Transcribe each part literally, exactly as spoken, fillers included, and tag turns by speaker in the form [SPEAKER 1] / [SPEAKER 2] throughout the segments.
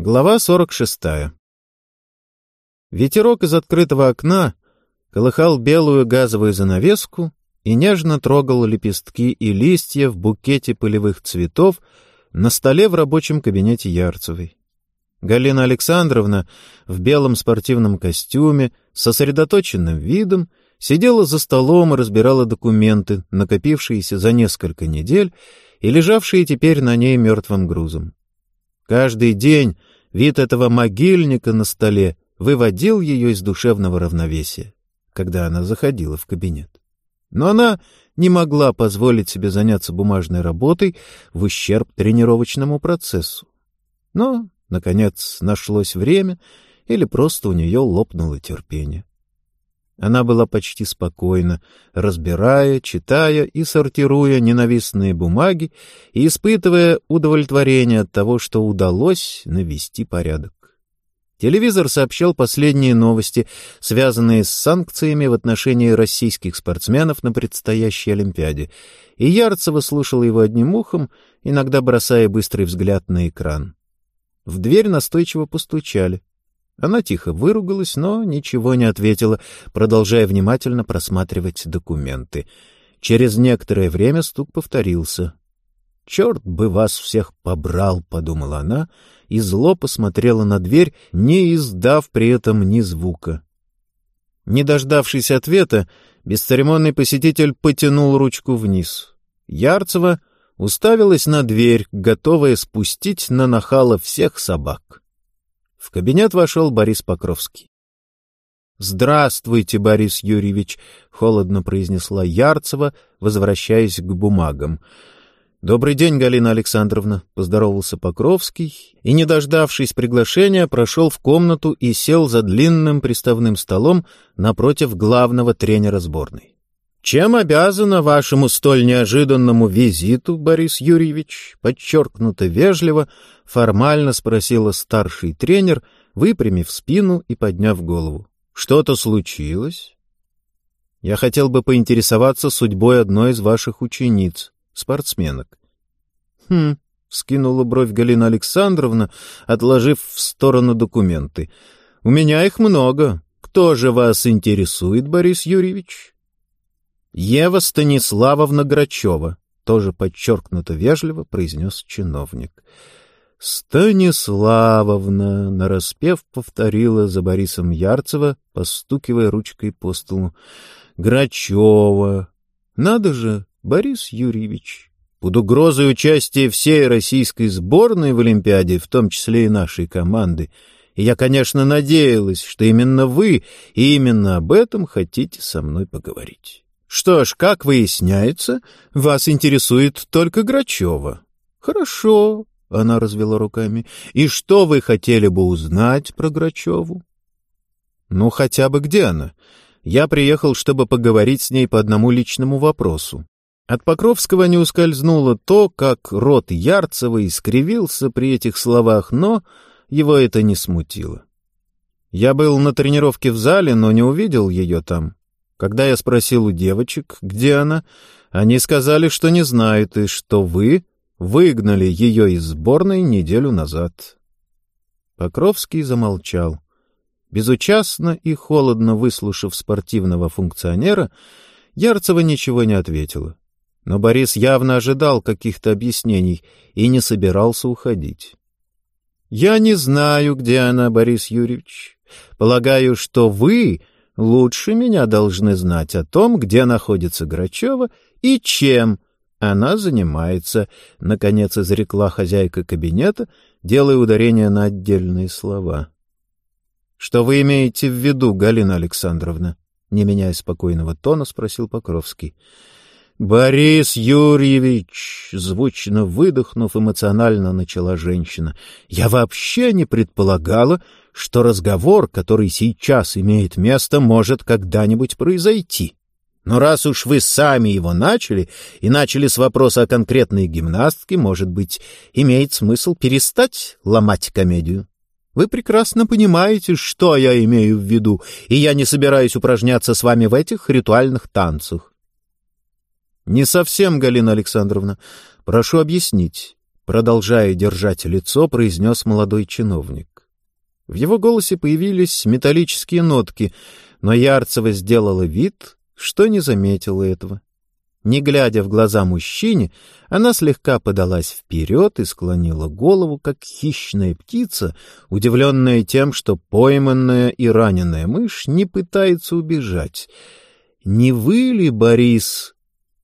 [SPEAKER 1] Глава сорок шестая. Ветерок из открытого окна колыхал белую газовую занавеску и нежно трогал лепестки и листья в букете пылевых цветов на столе в рабочем кабинете Ярцевой. Галина Александровна в белом спортивном костюме с сосредоточенным видом сидела за столом и разбирала документы, накопившиеся за несколько недель и лежавшие теперь на ней мертвым грузом. Каждый день вид этого могильника на столе выводил ее из душевного равновесия, когда она заходила в кабинет. Но она не могла позволить себе заняться бумажной работой в ущерб тренировочному процессу. Но, наконец, нашлось время, или просто у нее лопнуло терпение. Она была почти спокойна, разбирая, читая и сортируя ненавистные бумаги и испытывая удовлетворение от того, что удалось навести порядок. Телевизор сообщал последние новости, связанные с санкциями в отношении российских спортсменов на предстоящей Олимпиаде, и Ярцева слушала его одним ухом, иногда бросая быстрый взгляд на экран. В дверь настойчиво постучали. Она тихо выругалась, но ничего не ответила, продолжая внимательно просматривать документы. Через некоторое время стук повторился. «Черт бы вас всех побрал», — подумала она, и зло посмотрела на дверь, не издав при этом ни звука. Не дождавшись ответа, бесцеремонный посетитель потянул ручку вниз. Ярцева уставилась на дверь, готовая спустить на нахала всех собак. В кабинет вошел Борис Покровский. «Здравствуйте, Борис Юрьевич», — холодно произнесла Ярцева, возвращаясь к бумагам. «Добрый день, Галина Александровна», — поздоровался Покровский и, не дождавшись приглашения, прошел в комнату и сел за длинным приставным столом напротив главного тренера сборной. «Чем обязана вашему столь неожиданному визиту, Борис Юрьевич?» — подчеркнуто вежливо, формально спросила старший тренер, выпрямив спину и подняв голову. «Что-то случилось?» «Я хотел бы поинтересоваться судьбой одной из ваших учениц, спортсменок». «Хм», — вскинула бровь Галина Александровна, отложив в сторону документы. «У меня их много. Кто же вас интересует, Борис Юрьевич?» «Ева Станиславовна Грачева», — тоже подчеркнуто вежливо произнес чиновник. «Станиславовна», — нараспев повторила за Борисом Ярцева, постукивая ручкой по столу. «Грачева. Надо же, Борис Юрьевич. Под угрозой участия всей российской сборной в Олимпиаде, в том числе и нашей команды, и я, конечно, надеялась, что именно вы и именно об этом хотите со мной поговорить. Что ж, как выясняется, вас интересует только Грачева. Хорошо». Она развела руками. «И что вы хотели бы узнать про Грачеву?» «Ну, хотя бы где она? Я приехал, чтобы поговорить с ней по одному личному вопросу». От Покровского не ускользнуло то, как рот Ярцевой искривился при этих словах, но его это не смутило. «Я был на тренировке в зале, но не увидел ее там. Когда я спросил у девочек, где она, они сказали, что не знают, и что вы выгнали ее из сборной неделю назад». Покровский замолчал. Безучастно и холодно выслушав спортивного функционера, Ярцева ничего не ответила. Но Борис явно ожидал каких-то объяснений и не собирался уходить. «Я не знаю, где она, Борис Юрьевич. Полагаю, что вы лучше меня должны знать о том, где находится Грачева и чем она занимается», — наконец изрекла хозяйка кабинета, делая ударение на отдельные слова. «Что вы имеете в виду, Галина Александровна?» — не меняя спокойного тона, спросил Покровский. «Борис Юрьевич», — звучно выдохнув, эмоционально начала женщина, — «я вообще не предполагала, что разговор, который сейчас имеет место, может когда-нибудь произойти. Но раз уж вы сами его начали, и начали с вопроса о конкретной гимнастке, может быть, имеет смысл перестать ломать комедию? Вы прекрасно понимаете, что я имею в виду, и я не собираюсь упражняться с вами в этих ритуальных танцах». «Не совсем, Галина Александровна. Прошу объяснить», — продолжая держать лицо, произнес молодой чиновник. В его голосе появились металлические нотки, но Ярцева сделала вид, что не заметила этого. Не глядя в глаза мужчине, она слегка подалась вперед и склонила голову, как хищная птица, удивленная тем, что пойманная и раненая мышь не пытается убежать. «Не вы ли, Борис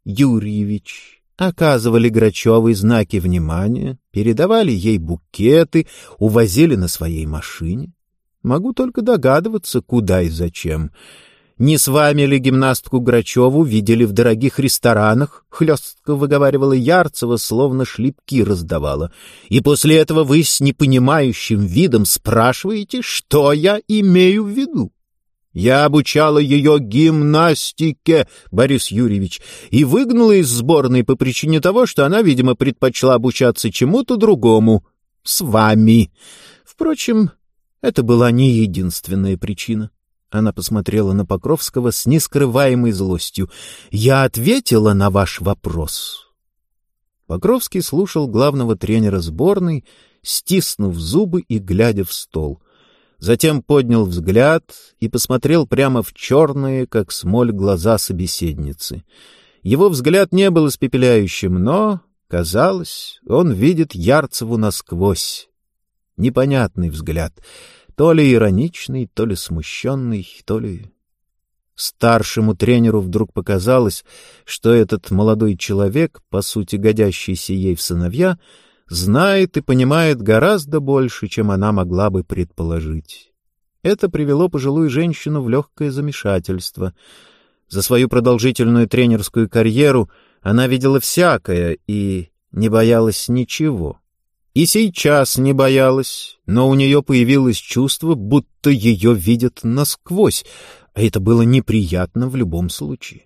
[SPEAKER 1] Юрьевич, оказывали Грачевой знаки внимания, передавали ей букеты, увозили на своей машине? Могу только догадываться, куда и зачем. Не с вами ли гимнастку Грачеву видели в дорогих ресторанах?» — хлестко выговаривала Ярцева, словно шлепки раздавала. «И после этого вы с непонимающим видом спрашиваете, что я имею в виду? Я обучала ее гимнастике, Борис Юрьевич, и выгнала из сборной по причине того, что она, видимо, предпочла обучаться чему-то другому. С вами. Впрочем, это была не единственная причина». Она посмотрела на Покровского с нескрываемой злостью. «Я ответила на ваш вопрос». Покровский слушал главного тренера сборной, стиснув зубы и глядя в стол. Затем поднял взгляд и посмотрел прямо в черные, как смоль, глаза собеседницы. Его взгляд не был испепеляющим, но, казалось, он видит Ярцеву насквозь. Непонятный взгляд — то ли ироничный, то ли смущенный, то ли... Старшему тренеру вдруг показалось, что этот молодой человек, по сути годящийся ей в сыновья, знает и понимает гораздо больше, чем она могла бы предположить. Это привело пожилую женщину в легкое замешательство. За свою продолжительную тренерскую карьеру она видела всякое и не боялась ничего. И сейчас не боялась, но у нее появилось чувство, будто ее видят насквозь, а это было неприятно в любом случае.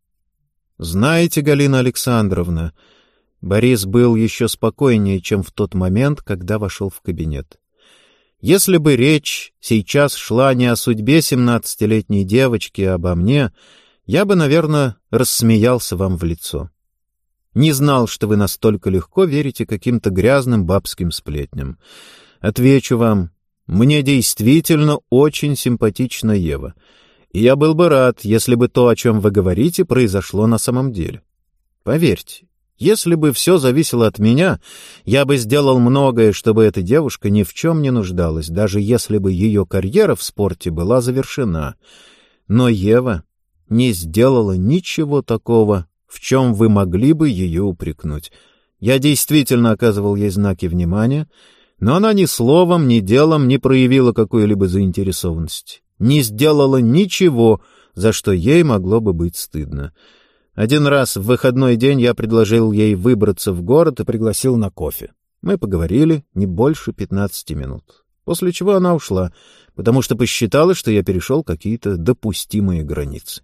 [SPEAKER 1] «Знаете, Галина Александровна...» Борис был еще спокойнее, чем в тот момент, когда вошел в кабинет. «Если бы речь сейчас шла не о судьбе семнадцатилетней девочки, а обо мне, я бы, наверное, рассмеялся вам в лицо. Не знал, что вы настолько легко верите каким-то грязным бабским сплетням. Отвечу вам, мне действительно очень симпатична Ева, и я был бы рад, если бы то, о чем вы говорите, произошло на самом деле. Поверьте, если бы все зависело от меня, я бы сделал многое, чтобы эта девушка ни в чем не нуждалась, даже если бы ее карьера в спорте была завершена. Но Ева не сделала ничего такого, в чем вы могли бы ее упрекнуть. Я действительно оказывал ей знаки внимания, но она ни словом, ни делом не проявила какой-либо заинтересованности, не сделала ничего, за что ей могло бы быть стыдно. Один раз в выходной день я предложил ей выбраться в город и пригласил на кофе. Мы поговорили не больше пятнадцати минут, после чего она ушла, потому что посчитала, что я перешел какие-то допустимые границы.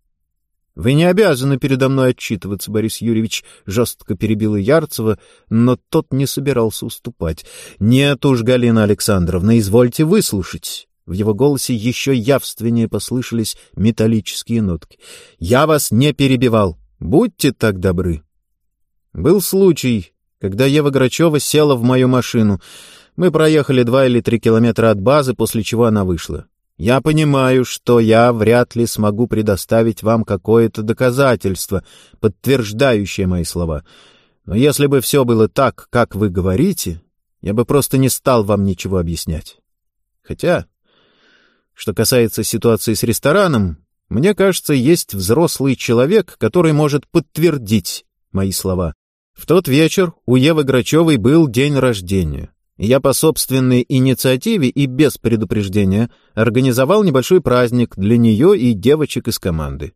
[SPEAKER 1] «Вы не обязаны передо мной отчитываться, Борис Юрьевич», — жестко перебила Ярцева, но тот не собирался уступать. «Нет уж, Галина Александровна, извольте выслушать». В его голосе еще явственнее послышались металлические нотки. «Я вас не перебивал. Будьте так добры». Был случай, когда Ева Грачева села в мою машину. Мы проехали два или три километра от базы, после чего она вышла. Я понимаю, что я вряд ли смогу предоставить вам какое-то доказательство, подтверждающее мои слова. Но если бы все было так, как вы говорите, я бы просто не стал вам ничего объяснять. Хотя, что касается ситуации с рестораном, мне кажется, есть взрослый человек, который может подтвердить мои слова. В тот вечер у Евы Грачевой был день рождения. Я по собственной инициативе и без предупреждения организовал небольшой праздник для нее и девочек из команды.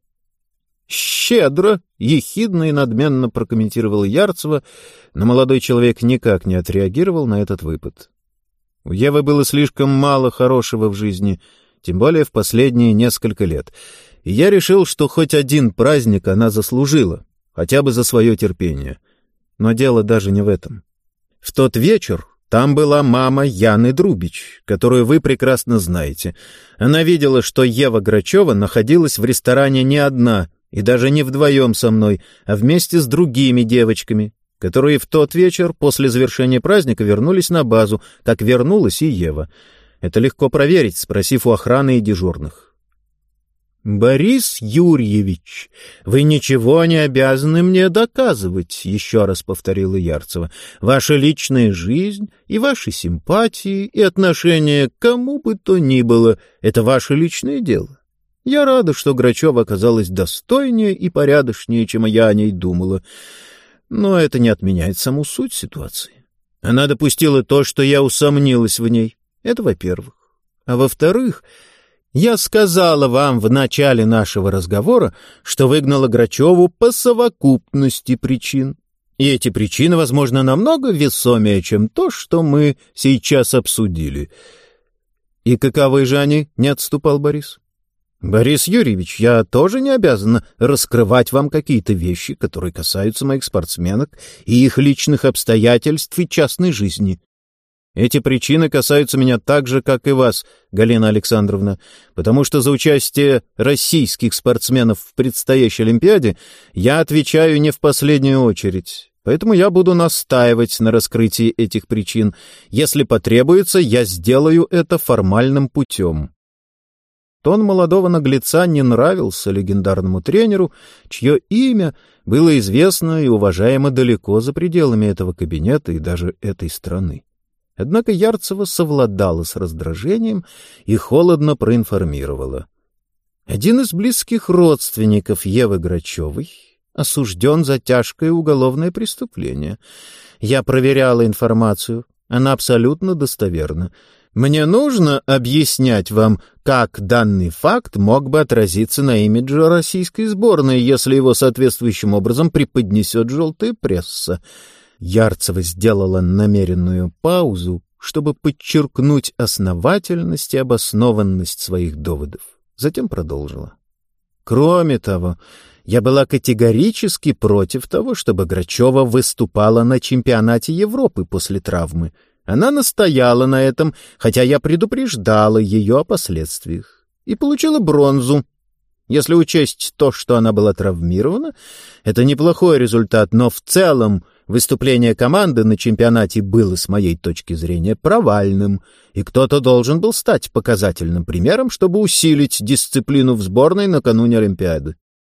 [SPEAKER 1] «Щедро!» — ехидно и надменно прокомментировал Ярцева, но молодой человек никак не отреагировал на этот выпад. У Евы было слишком мало хорошего в жизни, тем более в последние несколько лет, и я решил, что хоть один праздник она заслужила, хотя бы за свое терпение. Но дело даже не в этом. В тот вечер там была мама Яны Друбич, которую вы прекрасно знаете. Она видела, что Ева Грачева находилась в ресторане не одна, и даже не вдвоем со мной, а вместе с другими девочками, которые в тот вечер после завершения праздника вернулись на базу, как вернулась и Ева. Это легко проверить, спросив у охраны и дежурных. «Борис Юрьевич, вы ничего не обязаны мне доказывать», — еще раз повторила Ярцева. «Ваша личная жизнь и ваши симпатии и отношения к кому бы то ни было — это ваше личное дело. Я рада, что Грачева оказалась достойнее и порядочнее, чем я о ней думала. Но это не отменяет саму суть ситуации. Она допустила то, что я усомнилась в ней. Это во-первых. А во-вторых, я сказала вам в начале нашего разговора, что выгнала Грачеву по совокупности причин. И эти причины, возможно, намного весомее, чем то, что мы сейчас обсудили. И каковы же они, не отступал Борис? Борис Юрьевич, я тоже не обязана раскрывать вам какие-то вещи, которые касаются моих спортсменок и их личных обстоятельств и частной жизни. Эти причины касаются меня так же, как и вас, Галина Александровна, потому что за участие российских спортсменов в предстоящей Олимпиаде я отвечаю не в последнюю очередь. Поэтому я буду настаивать на раскрытии этих причин. Если потребуется, я сделаю это формальным путем. Тон молодого наглеца не нравился легендарному тренеру, чье имя было известно и уважаемо далеко за пределами этого кабинета и даже этой страны. Однако Ярцева совладала с раздражением и холодно проинформировала. Один из близких родственников Евы Грачевой осужден за тяжкое уголовное преступление. Я проверяла информацию, она абсолютно достоверна. Мне нужно объяснять вам, как данный факт мог бы отразиться на имидже российской сборной, если его соответствующим образом преподнесет желтая пресса. Ярцева сделала намеренную паузу, чтобы подчеркнуть основательность и обоснованность своих доводов. Затем продолжила. Кроме того, я была категорически против того, чтобы Грачева выступала на чемпионате Европы после травмы. Она настояла на этом, хотя я предупреждала ее о последствиях, и получила бронзу. Если учесть то, что она была травмирована, это неплохой результат, но в целом выступление команды на чемпионате было, с моей точки зрения, провальным, и кто-то должен был стать показательным примером, чтобы усилить дисциплину в сборной накануне Олимпиады.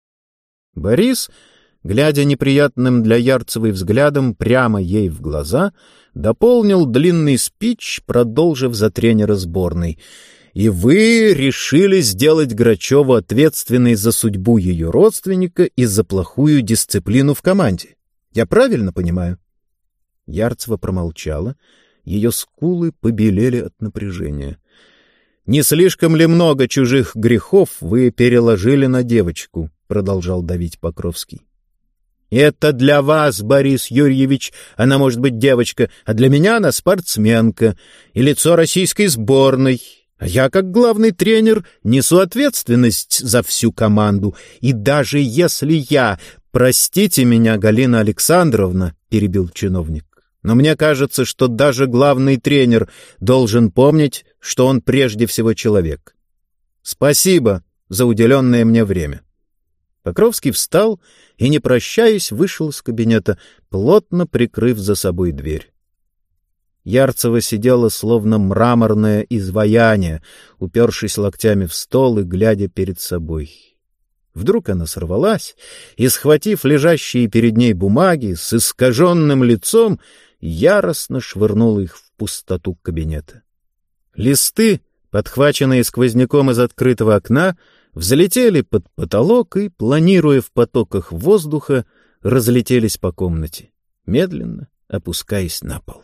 [SPEAKER 1] Борис, глядя неприятным для Ярцевой взглядом прямо ей в глаза, дополнил длинный спич, продолжив за тренера сборной. «И вы решили сделать Грачеву ответственной за судьбу ее родственника и за плохую дисциплину в команде. Я правильно понимаю?» Ярцева промолчала, ее скулы побелели от напряжения. «Не слишком ли много чужих грехов вы переложили на девочку?» — продолжал давить Покровский. «Это для вас, Борис Юрьевич, она может быть девочка, а для меня она спортсменка и лицо российской сборной. А я, как главный тренер, несу ответственность за всю команду. И даже если я... Простите меня, Галина Александровна, — перебил чиновник, — но мне кажется, что даже главный тренер должен помнить, что он прежде всего человек. Спасибо за уделенное мне время». Покровский встал и, не прощаясь, вышел из кабинета, плотно прикрыв за собой дверь. Ярцева сидела словно мраморное изваяние, упершись локтями в стол и глядя перед собой. Вдруг она сорвалась и, схватив лежащие перед ней бумаги, с искаженным лицом яростно швырнула их в пустоту кабинета. Листы, подхваченные сквозняком из открытого окна, взлетели под потолок и, планируя в потоках воздуха, разлетелись по комнате, медленно опускаясь на пол.